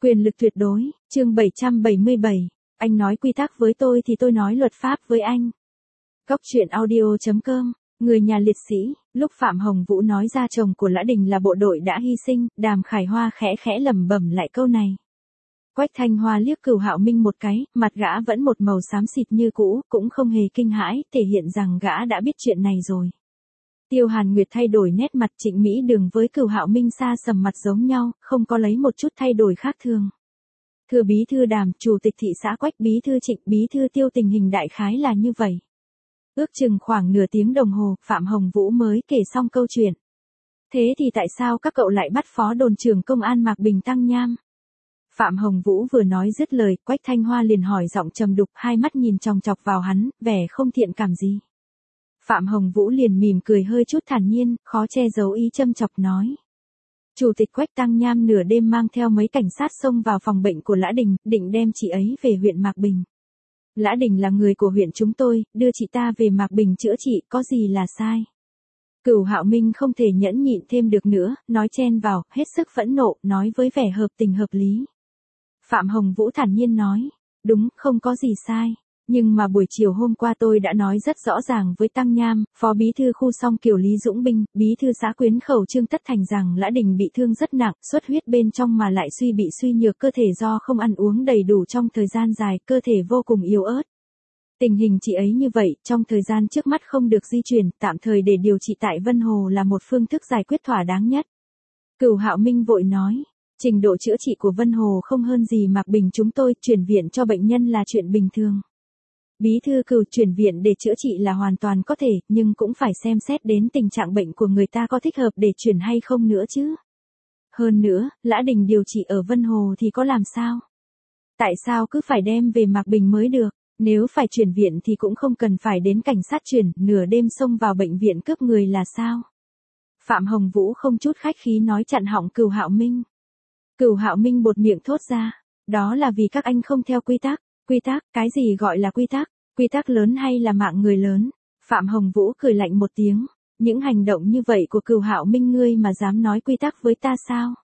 Quyền lực tuyệt đối, chương 777. Anh nói quy tắc với tôi thì tôi nói luật pháp với anh. Góc truyện audio.com. Người nhà liệt sĩ, lúc Phạm Hồng Vũ nói ra chồng của Lã Đình là bộ đội đã hy sinh, Đàm Khải Hoa khẽ khẽ lẩm bẩm lại câu này. Quách Thanh Hoa liếc Cửu Hạo Minh một cái, mặt gã vẫn một màu xám xịt như cũ, cũng không hề kinh hãi, thể hiện rằng gã đã biết chuyện này rồi. Tiêu Hàn Nguyệt thay đổi nét mặt, Trịnh Mỹ Đường với Cửu Hạo Minh xa sầm mặt giống nhau, không có lấy một chút thay đổi khác thường. Thưa bí thư Đàm, chủ tịch thị xã Quách, bí thư Trịnh, bí thư Tiêu, tình hình đại khái là như vậy. Ước chừng khoảng nửa tiếng đồng hồ, Phạm Hồng Vũ mới kể xong câu chuyện. Thế thì tại sao các cậu lại bắt phó đồn trưởng công an Mạc Bình tăng nham? Phạm Hồng Vũ vừa nói dứt lời, Quách Thanh Hoa liền hỏi giọng trầm đục, hai mắt nhìn chòng chọc vào hắn, vẻ không thiện cảm gì. Phạm Hồng Vũ liền mỉm cười hơi chút thản nhiên, khó che giấu ý châm chọc nói. Chủ tịch Quách Tăng Nham nửa đêm mang theo mấy cảnh sát xông vào phòng bệnh của Lã Đình, định đem chị ấy về huyện Mạc Bình. Lã Đình là người của huyện chúng tôi, đưa chị ta về Mạc Bình chữa trị, có gì là sai? Cửu Hạo Minh không thể nhẫn nhịn thêm được nữa, nói chen vào, hết sức phẫn nộ, nói với vẻ hợp tình hợp lý. Phạm Hồng Vũ thản nhiên nói, đúng, không có gì sai. Nhưng mà buổi chiều hôm qua tôi đã nói rất rõ ràng với Tăng Nham, phó bí thư khu Song Kiều Lý Dũng Binh, bí thư xã Quyến Khẩu Trương Tất Thành rằng Lã Đình bị thương rất nặng, xuất huyết bên trong mà lại bị suy nhược cơ thể do không ăn uống đầy đủ trong thời gian dài, cơ thể vô cùng yếu ớt. Tình hình chị ấy như vậy, trong thời gian trước mắt không được di chuyển, tạm thời để điều trị tại Vân Hồ là một phương thức giải quyết thỏa đáng nhất. Cửu Hạo Minh vội nói, trình độ chữa trị của Vân Hồ không hơn gì Mạc Bình chúng tôi, chuyển viện cho bệnh nhân là chuyện bình thường. Bí thư Cửu, chuyển viện để chữa trị là hoàn toàn có thể, nhưng cũng phải xem xét đến tình trạng bệnh của người ta có thích hợp để chuyển hay không nữa chứ. Hơn nữa, Lã Đình điều trị ở Vân Hồ thì có làm sao? Tại sao cứ phải đem về Mạc Bình mới được? Nếu phải chuyển viện thì cũng không cần phải đến cảnh sát chuyển, nửa đêm xông vào bệnh viện cướp người là sao? Phạm Hồng Vũ không chút khách khí nói chặn họng Cửu Hạo Minh. Cửu Hạo Minh buột miệng thốt ra, đó là vì các anh không theo quy tắc. Quy tắc, cái gì gọi là quy tắc? Quy tắc lớn hay là mạng người lớn? Phạm Hồng Vũ cười lạnh một tiếng, những hành động như vậy của Cửu Hạo Minh ngươi mà dám nói quy tắc với ta sao?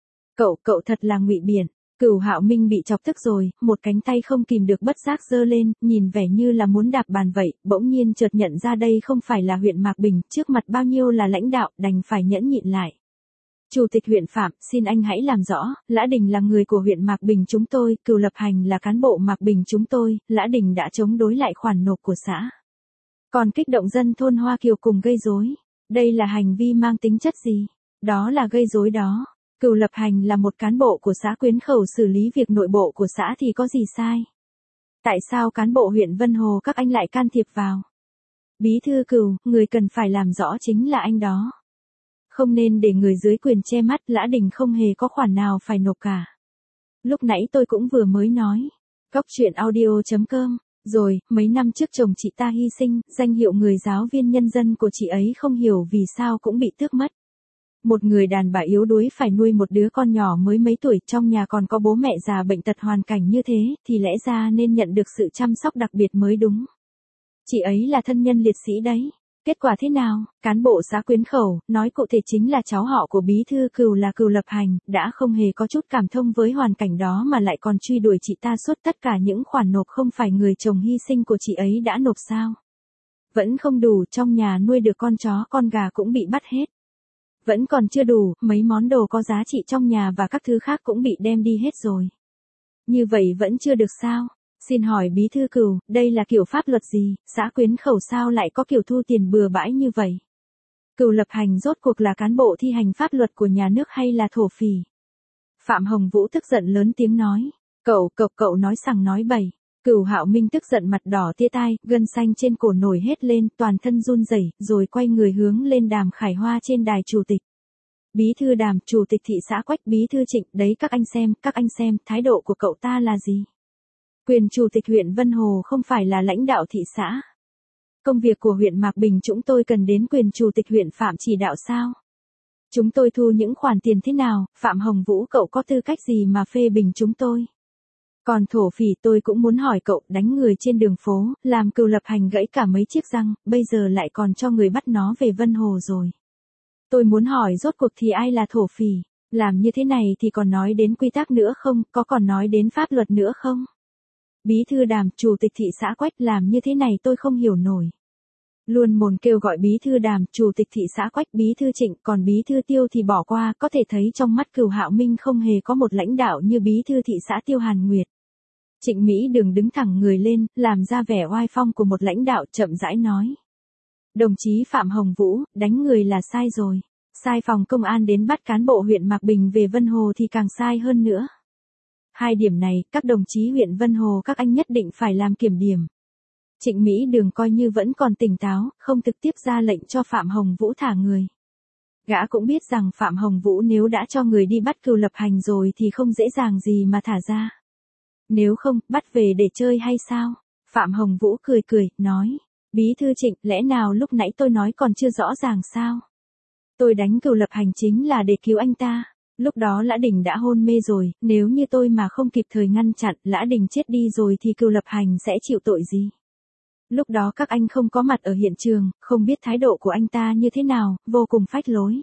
Cậu thật là ngụy biện. Cửu Hạo Minh bị chọc tức rồi, một cánh tay không kìm được bất giác giơ lên, nhìn vẻ như là muốn đạp bàn vậy, bỗng nhiên chợt nhận ra đây không phải là huyện Mạc Bình, trước mặt bao nhiêu là lãnh đạo, đành phải nhẫn nhịn lại. Chủ tịch huyện Phạm, xin anh hãy làm rõ, Lã Đình là người của huyện Mạc Bình chúng tôi, Cửu Lập Hành là cán bộ Mạc Bình chúng tôi, Lã Đình đã chống đối lại khoản nộp của xã. Còn kích động dân thôn Hoa Kiều cùng gây rối. Đây là hành vi mang tính chất gì? Đó là gây rối đó. Cửu Lập Hành là một cán bộ của xã Quyến Khẩu xử lý việc nội bộ của xã thì có gì sai? Tại sao cán bộ huyện Vân Hồ các anh lại can thiệp vào? Bí thư Cửu, người cần phải làm rõ chính là anh đó. Không nên để người dưới quyền che mắt, Lã Đình không hề có khoản nào phải nộp cả. Lúc nãy tôi cũng vừa mới nói. Góc truyện audio.com. Rồi, mấy năm trước chồng chị ta hy sinh, danh hiệu người giáo viên nhân dân của chị ấy không hiểu vì sao cũng bị tước mất. Một người đàn bà yếu đuối phải nuôi một đứa con nhỏ mới mấy tuổi, trong nhà còn có bố mẹ già bệnh tật hoàn cảnh như thế, thì lẽ ra nên nhận được sự chăm sóc đặc biệt mới đúng. Chị ấy là thân nhân liệt sĩ đấy. Kết quả thế nào? Cán bộ xã Quyến Khẩu, nói cụ thể chính là cháu họ của bí thư Cửu là Cửu Lập Hành, đã không hề có chút cảm thông với hoàn cảnh đó mà lại còn truy đuổi chị ta suốt tất cả những khoản nộp không phải người chồng hy sinh của chị ấy đã nộp sao? Vẫn không đủ, trong nhà nuôi được con chó con gà cũng bị bắt hết. Vẫn còn chưa đủ, mấy món đồ có giá trị trong nhà và các thứ khác cũng bị đem đi hết rồi. Như vậy vẫn chưa được sao? Xin hỏi bí thư Cửu, đây là kiểu pháp luật gì, xã Quyến Khẩu sao lại có kiểu thu tiền bừa bãi như vậy? Cửu Lập Hành rốt cuộc là cán bộ thi hành pháp luật của nhà nước hay là thổ phỉ? Phạm Hồng Vũ tức giận lớn tiếng nói, cậu nói sằng nói bậy. Cửu Hạo Minh tức giận mặt đỏ tia tai, gân xanh trên cổ nổi hết lên, toàn thân run rẩy, rồi quay người hướng lên Đàm Khải Hoa trên đài chủ tịch. Bí thư Đàm, chủ tịch thị xã Quách, bí thư Trịnh, đấy các anh xem, thái độ của cậu ta là gì? Quyền chủ tịch huyện Vân Hồ không phải là lãnh đạo thị xã. Công việc của huyện Mạc Bình chúng tôi cần đến quyền chủ tịch huyện Phạm chỉ đạo sao? Chúng tôi thu những khoản tiền thế nào, Phạm Hồng Vũ cậu có tư cách gì mà phê bình chúng tôi? Còn thổ phỉ tôi cũng muốn hỏi cậu, đánh người trên đường phố, làm Cửu Lập Hành gãy cả mấy chiếc răng, bây giờ lại còn cho người bắt nó về Vân Hồ rồi. Tôi muốn hỏi rốt cuộc thì ai là thổ phỉ? Làm như thế này thì còn nói đến quy tắc nữa không, có còn nói đến pháp luật nữa không? Bí thư Đàm, chủ tịch thị xã Quách, làm như thế này tôi không hiểu nổi. Luôn mồm kêu gọi bí thư Đàm, chủ tịch thị xã Quách, bí thư Trịnh, còn bí thư Tiêu thì bỏ qua, có thể thấy trong mắt Cửu Hạo Minh không hề có một lãnh đạo như bí thư thị xã Tiêu Hàn Nguyệt. Trịnh Mỹ Đường đứng thẳng người lên, làm ra vẻ oai phong của một lãnh đạo, chậm rãi nói. Đồng chí Phạm Hồng Vũ, đánh người là sai rồi. Sai phòng công an đến bắt cán bộ huyện Mạc Bình về Vân Hồ thì càng sai hơn nữa. Hai điểm này, các đồng chí huyện Vân Hồ các anh nhất định phải làm kiểm điểm. Trịnh Mỹ Đường coi như vẫn còn tỉnh táo, không trực tiếp ra lệnh cho Phạm Hồng Vũ thả người. Gã cũng biết rằng Phạm Hồng Vũ nếu đã cho người đi bắt Cừu Lập Hành rồi thì không dễ dàng gì mà thả ra. Nếu không, bắt về để chơi hay sao? Phạm Hồng Vũ cười cười, nói. Bí thư Trịnh, lẽ nào lúc nãy tôi nói còn chưa rõ ràng sao? Tôi đánh Cừu Lập Hành chính là để cứu anh ta. Lúc đó Lã Đình đã hôn mê rồi, nếu như tôi mà không kịp thời ngăn chặn, Lã Đình chết đi rồi thì Cừu Lập Hành sẽ chịu tội gì? Lúc đó các anh không có mặt ở hiện trường, không biết thái độ của anh ta như thế nào, vô cùng phách lối.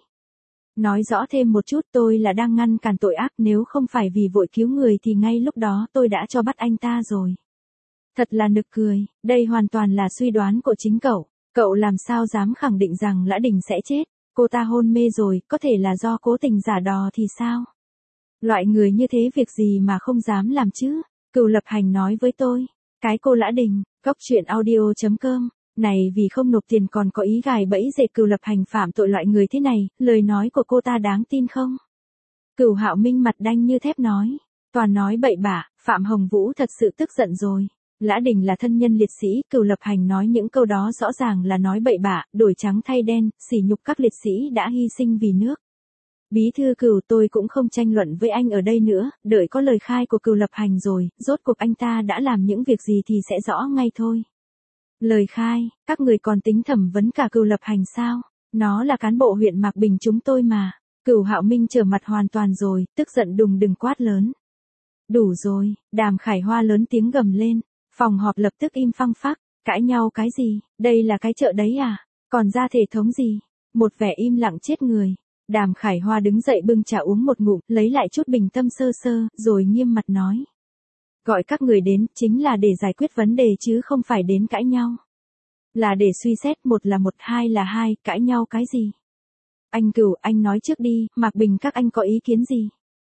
Nói rõ thêm một chút, tôi là đang ngăn cản tội ác, nếu không phải vì vội cứu người thì ngay lúc đó tôi đã cho bắt anh ta rồi. Thật là nực cười, đây hoàn toàn là suy đoán của chính cậu. Cậu làm sao dám khẳng định rằng Lã Đình sẽ chết? Cô ta hôn mê rồi, có thể là do cố tình giả đò thì sao? Loại người như thế việc gì mà không dám làm chứ? Cừu Lập Hành nói với tôi. Cái cô Lã Đình, Cóc Truyện Audio.com, này vì không nộp tiền còn có ý gài bẫy dệt Cừu Lập Hành phạm tội loại người thế này, lời nói của cô ta đáng tin không? Cửu Hạo Minh mặt đanh như thép nói. Toàn nói bậy bạ, Phạm Hồng Vũ thật sự tức giận rồi. Lã Đình là thân nhân liệt sĩ, Cừu Lập Hành nói những câu đó rõ ràng là nói bậy bạ, đổi trắng thay đen, sỉ nhục các liệt sĩ đã hy sinh vì nước. Bí thư Cừu, tôi cũng không tranh luận với anh ở đây nữa, đợi có lời khai của Cừu Lập Hành rồi, rốt cuộc anh ta đã làm những việc gì thì sẽ rõ ngay thôi. Lời khai, các người còn tính thẩm vấn cả Cừu Lập Hành sao? Nó là cán bộ huyện Mạc Bình chúng tôi mà. Cửu Hạo Minh trở mặt hoàn toàn rồi, tức giận đùng đùng quát lớn. Đủ rồi, Đàm Khải Hoa lớn tiếng gầm lên. Phòng họp lập tức im phăng phắc, cãi nhau cái gì, đây là cái chợ đấy à, còn ra thể thống gì, một vẻ im lặng chết người. Đàm Khải Hoa đứng dậy bưng trà uống một ngụm, lấy lại chút bình tâm sơ sơ, rồi nghiêm mặt nói. Gọi các người đến, chính là để giải quyết vấn đề chứ không phải đến cãi nhau. Là để suy xét, một là một, hai là hai, cãi nhau cái gì. Anh Cửu, anh nói trước đi, Mạc Bình các anh có ý kiến gì?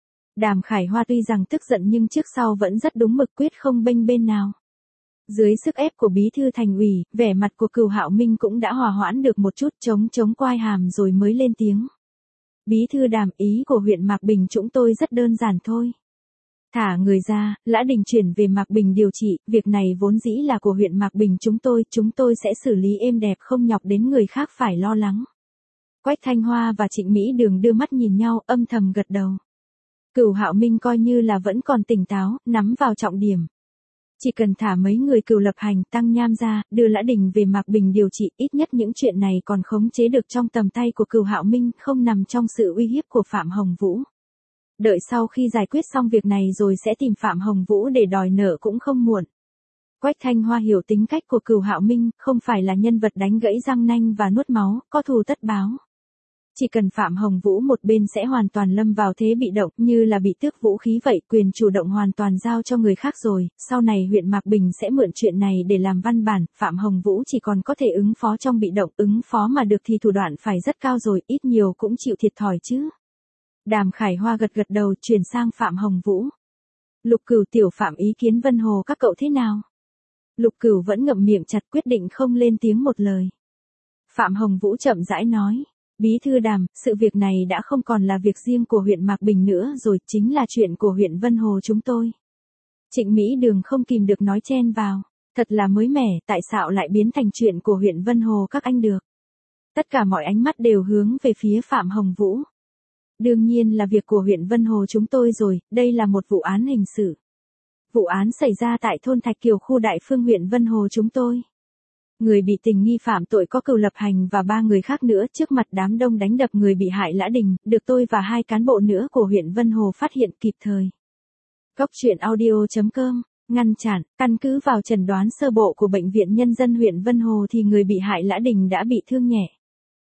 Đàm Khải Hoa tuy rằng tức giận nhưng trước sau vẫn rất đúng mực, quyết không bênh bên nào. Dưới sức ép của bí thư thành ủy, vẻ mặt của Cừu Hạo Minh cũng đã hòa hoãn được một chút, chống quai hàm rồi mới lên tiếng. Bí thư Đàm, ý của huyện Mạc Bình chúng tôi rất đơn giản thôi. Thả người ra, Lã Đình chuyển về Mạc Bình điều trị, việc này vốn dĩ là của huyện Mạc Bình chúng tôi sẽ xử lý êm đẹp không nhọc đến người khác phải lo lắng. Quách Thanh Hoa và Trịnh Mỹ Đường đưa mắt nhìn nhau, âm thầm gật đầu. Cửu Hạo Minh coi như là vẫn còn tỉnh táo, nắm vào trọng điểm. Chỉ cần thả mấy người Cừu Lập Hành, Tăng Nham ra, đưa Lã Đình về Mạc Bình điều trị, ít nhất những chuyện này còn khống chế được trong tầm tay của Cửu Hạo Minh, không nằm trong sự uy hiếp của Phạm Hồng Vũ. Đợi sau khi giải quyết xong việc này rồi sẽ tìm Phạm Hồng Vũ để đòi nợ cũng không muộn. Quách Thanh Hoa hiểu tính cách của Cửu Hạo Minh, không phải là nhân vật đánh gãy răng nanh và nuốt máu, có thù tất báo. Chỉ cần Phạm Hồng Vũ một bên sẽ hoàn toàn lâm vào thế bị động, như là bị tước vũ khí vậy, quyền chủ động hoàn toàn giao cho người khác rồi, sau này huyện Mạc Bình sẽ mượn chuyện này để làm văn bản, Phạm Hồng Vũ chỉ còn có thể ứng phó trong bị động, ứng phó mà được thì thủ đoạn phải rất cao rồi, ít nhiều cũng chịu thiệt thòi chứ. Đàm Khải Hoa gật gật đầu, chuyển sang Phạm Hồng Vũ. Lục Cửu, Tiểu Phạm, ý kiến Vân Hồ các cậu thế nào? Lục Cửu vẫn ngậm miệng chặt, quyết định không lên tiếng một lời. Phạm Hồng Vũ chậm rãi nói. Bí thư Đàm, sự việc này đã không còn là việc riêng của huyện Mạc Bình nữa rồi, chính là chuyện của huyện Vân Hồ chúng tôi. Trịnh Mỹ Đường không kìm được nói chen vào. Thật là mới mẻ, tại sao lại biến thành chuyện của huyện Vân Hồ các anh được? Tất cả mọi ánh mắt đều hướng về phía Phạm Hồng Vũ. Đương nhiên là việc của huyện Vân Hồ chúng tôi rồi, đây là một vụ án hình sự. Vụ án xảy ra tại thôn Thạch Kiều, khu Đại Phương, huyện Vân Hồ chúng tôi. Người bị tình nghi phạm tội có Cừu Lập Hành và 3 người khác nữa, trước mặt đám đông đánh đập người bị hại Lã Đình, được tôi và 2 cán bộ nữa của huyện Vân Hồ phát hiện kịp thời. Cóc Truyện Audio.com, ngăn chặn, căn cứ vào chẩn đoán sơ bộ của Bệnh viện Nhân dân huyện Vân Hồ thì người bị hại Lã Đình đã bị thương nhẹ.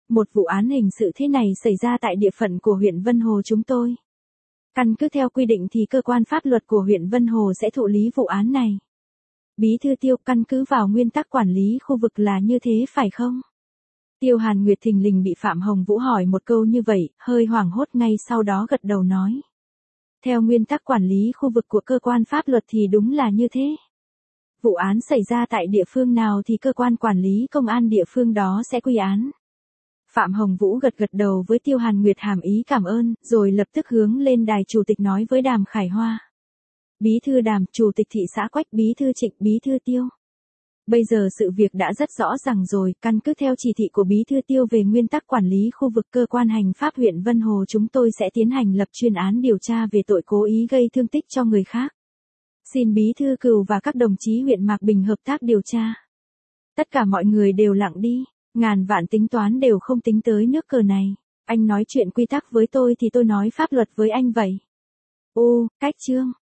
một vụ án hình sự thế này xảy ra tại địa phận của huyện Vân Hồ chúng tôi. Căn cứ theo quy định thì cơ quan pháp luật của huyện Vân Hồ sẽ thụ lý vụ án này. Bí thư Tiêu, căn cứ vào nguyên tắc quản lý khu vực là như thế phải không? Tiêu Hàn Nguyệt thình lình bị Phạm Hồng Vũ hỏi một câu như vậy, hơi hoảng hốt ngay sau đó gật đầu nói. Theo nguyên tắc quản lý khu vực của cơ quan pháp luật thì đúng là như thế. Vụ án xảy ra tại địa phương nào thì cơ quan quản lý công an địa phương đó sẽ quy án. Phạm Hồng Vũ gật đầu với Tiêu Hàn Nguyệt hàm ý cảm ơn, rồi lập tức hướng lên đài chủ tịch nói với Đàm Khải Hoa. Bí thư Đàm, chủ tịch thị xã Quách, bí thư Trịnh, bí thư Tiêu. Bây giờ sự việc đã rất rõ ràng rồi, căn cứ theo chỉ thị của bí thư Tiêu về nguyên tắc quản lý khu vực cơ quan hành pháp huyện Vân Hồ chúng tôi sẽ tiến hành lập chuyên án điều tra về tội cố ý gây thương tích cho người khác. Xin bí thư Cừu và các đồng chí huyện Mạc Bình hợp tác điều tra. Tất cả mọi người đều lặng đi, ngàn vạn tính toán đều không tính tới nước cờ này. Anh nói chuyện quy tắc với tôi thì tôi nói pháp luật với anh vậy. Ô, cách chương.